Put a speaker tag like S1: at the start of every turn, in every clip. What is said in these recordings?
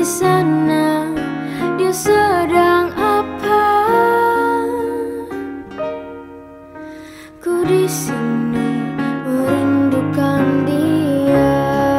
S1: sana dia sedang apa? Ku di sini merindukan dia.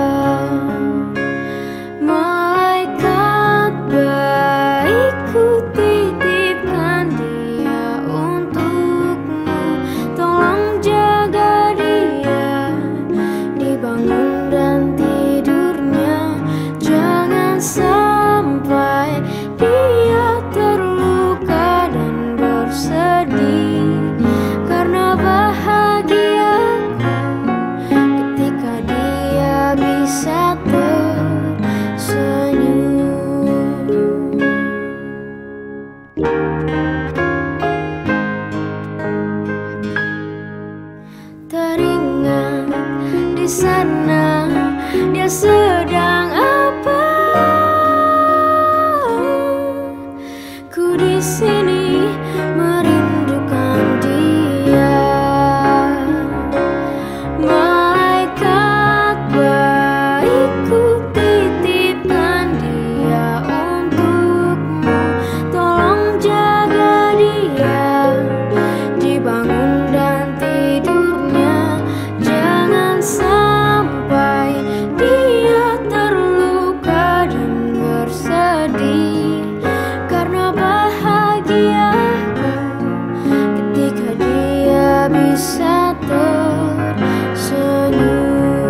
S1: Malaikat baik ku titipkan dia untukmu. Tolong jaga dia, dibangun dan tidurnya. Jangan sampai dia terluka dan bersedih. Karena bahagiaku ketika dia bisa tersenyum. Teringat di sana dia sedang apa? Ku di sini merindukan dia. Malaikat baik ku titipkan dia untukmu. Tolong jaga dia, dibangun dan tidurnya. Jangan sampai dia terluka dan bersedih. Karena bahagiaku ketika dia bisa tersenyum.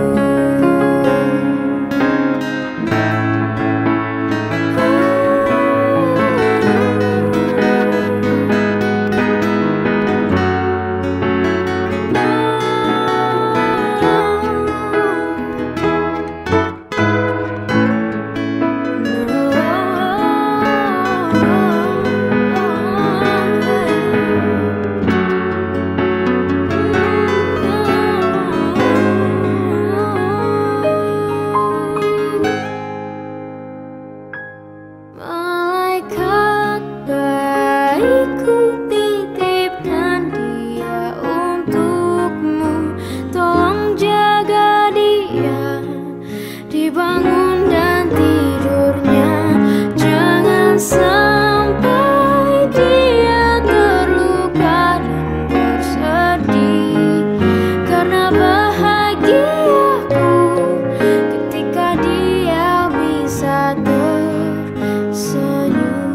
S1: Malaikat baik ku titipkan dia untukmu. Tolong jaga dia, dibangun dan tidurnya. Jangan sampai dia terluka dan bersedih. Karena bahagiaku ketika dia bisa tersenyum.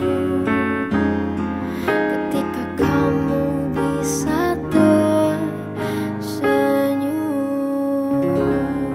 S1: Ketika kamu bisa tersenyum.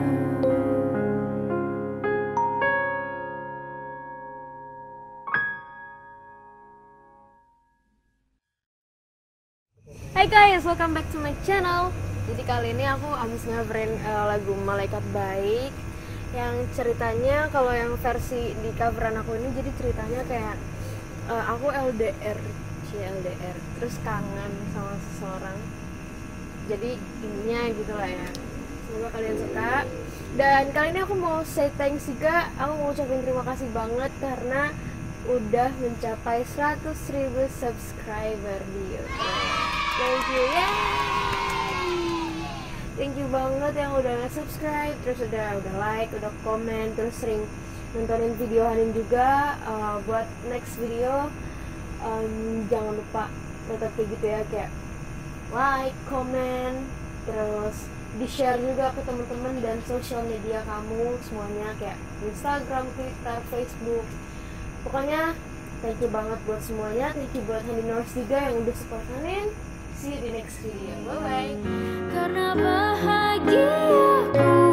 S2: Hai guys, welcome back to my channel. Jadi kali ini aku habis nge-coverin lagu Malaikat Baik. Yang ceritanya kalau yang versi di coveran aku ini, jadi ceritanya kayak aku LDR, terus kangen sama seseorang. Jadi intinya gitu lah ya. Semoga kalian suka. Dan kali ini aku mau say thanks juga. Aku mau ucapin terima kasih banget karena udah mencapai 100.000 subscriber di YouTube. Thank you, yay! Thank you banget yang udah subscribe, terus udah like, udah komen, terus sering nontonin video Hanin juga. Buat next video, jangan lupa tetap kayak gitu ya, kayak like, komen, terus di-share juga ke teman-teman dan sosial media kamu semuanya, kayak Instagram, Twitter, Facebook. Pokoknya thank you banget buat semuanya. Thank you buat Haninors juga yang udah support Hanin. See you di next video. Bye bye.
S1: Karena bahagiaku